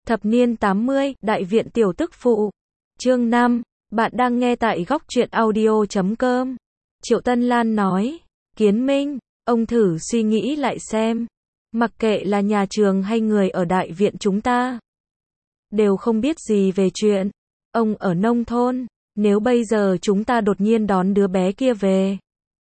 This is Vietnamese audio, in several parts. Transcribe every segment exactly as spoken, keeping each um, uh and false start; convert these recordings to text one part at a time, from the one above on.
Thập niên tám mươi, Đại viện tiểu tức phụ. Chương năm, bạn đang nghe tại góc truyện audio chấm com. Triệu Tân Lan nói, Kiến Minh, ông thử suy nghĩ lại xem. Mặc kệ là nhà trường hay người ở đại viện chúng ta, đều không biết gì về chuyện. Ông ở nông thôn, nếu bây giờ chúng ta đột nhiên đón đứa bé kia về,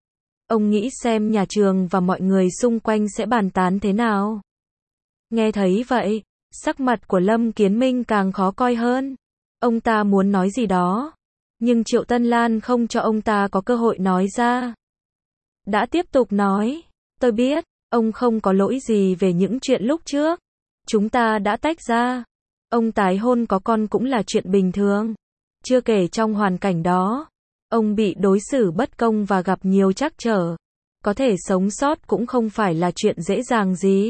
ông nghĩ xem nhà trường và mọi người xung quanh sẽ bàn tán thế nào? Nghe thấy vậy, sắc mặt của Lâm Kiến Minh càng khó coi hơn. Ông ta muốn nói gì đó, nhưng Triệu Tân Lan không cho ông ta có cơ hội nói ra. Đã tiếp tục nói, tôi biết, ông không có lỗi gì về những chuyện lúc trước. Chúng ta đã tách ra. Ông tái hôn có con cũng là chuyện bình thường. Chưa kể trong hoàn cảnh đó, ông bị đối xử bất công và gặp nhiều trắc trở. Có thể sống sót cũng không phải là chuyện dễ dàng gì.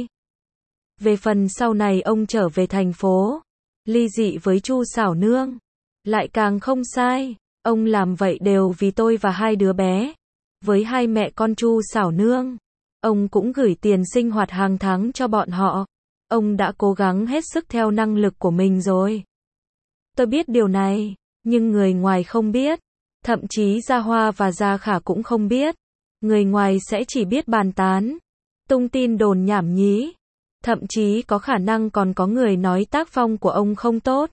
Về phần sau này ông trở về thành phố, ly dị với Chu Xảo Nương, lại càng không sai. Ông làm vậy đều vì tôi và hai đứa bé. Với hai mẹ con Chu Xảo Nương, ông cũng gửi tiền sinh hoạt hàng tháng cho bọn họ. Ông đã cố gắng hết sức theo năng lực của mình rồi. Tôi biết điều này, nhưng người ngoài không biết. Thậm chí Gia Hoa và Gia Khả cũng không biết. Người ngoài sẽ chỉ biết bàn tán, tung tin đồn nhảm nhí. Thậm chí có khả năng còn có người nói tác phong của ông không tốt.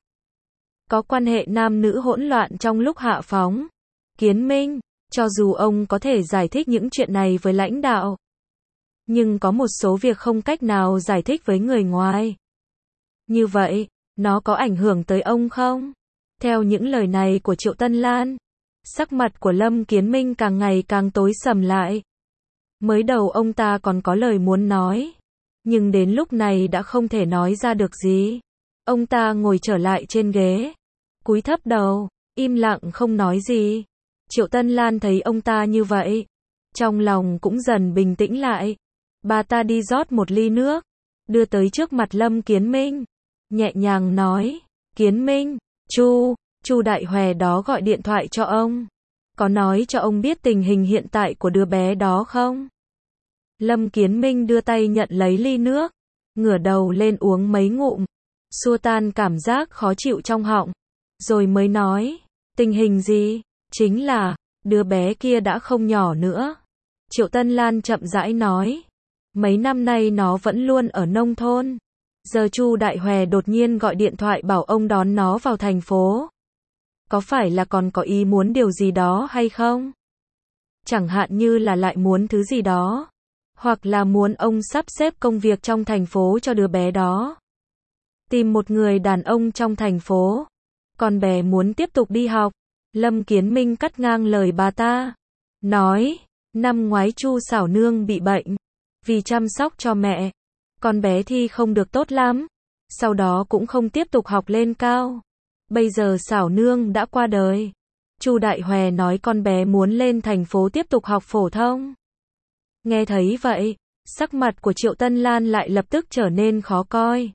Có quan hệ nam nữ hỗn loạn trong lúc hạ phóng. Kiến Minh, cho dù ông có thể giải thích những chuyện này với lãnh đạo, nhưng có một số việc không cách nào giải thích với người ngoài. Như vậy, nó có ảnh hưởng tới ông không? Theo những lời này của Triệu Tân Lan, sắc mặt của Lâm Kiến Minh càng ngày càng tối sầm lại. Mới đầu ông ta còn có lời muốn nói, nhưng đến lúc này đã không thể nói ra được gì. Ông ta ngồi trở lại trên ghế, cúi thấp đầu, im lặng không nói gì. Triệu Tân Lan thấy ông ta như vậy, trong lòng cũng dần bình tĩnh lại. Bà ta đi rót một ly nước, đưa tới trước mặt Lâm Kiến Minh, nhẹ nhàng nói, Kiến Minh, Chu, Chu Đại Hòe đó gọi điện thoại cho ông. Có nói cho ông biết tình hình hiện tại của đứa bé đó không? Lâm Kiến Minh đưa tay nhận lấy ly nước, ngửa đầu lên uống mấy ngụm, xua tan cảm giác khó chịu trong họng, rồi mới nói, tình hình gì? Chính là, đứa bé kia đã không nhỏ nữa. Triệu Tân Lan chậm rãi nói, mấy năm nay nó vẫn luôn ở nông thôn. Giờ Chu Đại Hòe đột nhiên gọi điện thoại bảo ông đón nó vào thành phố. Có phải là còn có ý muốn điều gì đó hay không? Chẳng hạn như là lại muốn thứ gì đó, hoặc là muốn ông sắp xếp công việc trong thành phố cho đứa bé đó. Tìm một người đàn ông trong thành phố. Con bé muốn tiếp tục đi học. Lâm Kiến Minh cắt ngang lời bà ta, nói, năm ngoái Chu Xảo Nương bị bệnh, vì chăm sóc cho mẹ, con bé thi không được tốt lắm, sau đó cũng không tiếp tục học lên cao. Bây giờ Xảo Nương đã qua đời. Chu Đại Hòe nói con bé muốn lên thành phố tiếp tục học phổ thông. Nghe thấy vậy, sắc mặt của Triệu Tân Lan lại lập tức trở nên khó coi.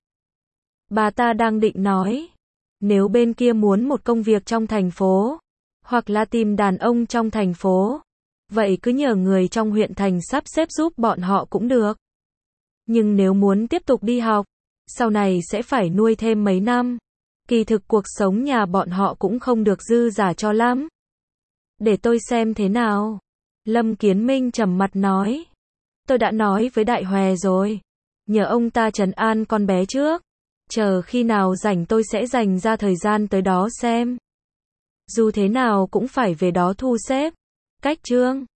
Bà ta đang định nói, nếu bên kia muốn một công việc trong thành phố, hoặc là tìm đàn ông trong thành phố, vậy cứ nhờ người trong huyện thành sắp xếp giúp bọn họ cũng được. Nhưng nếu muốn tiếp tục đi học, sau này sẽ phải nuôi thêm mấy năm. Kỳ thực cuộc sống nhà bọn họ cũng không được dư giả cho lắm. Để tôi xem thế nào. Lâm Kiến Minh trầm mặt nói. Tôi đã nói với Đại Hòe rồi. Nhờ ông ta trấn an con bé trước. Chờ khi nào rảnh tôi sẽ dành ra thời gian tới đó xem. Dù thế nào cũng phải về đó thu xếp. Cách chương.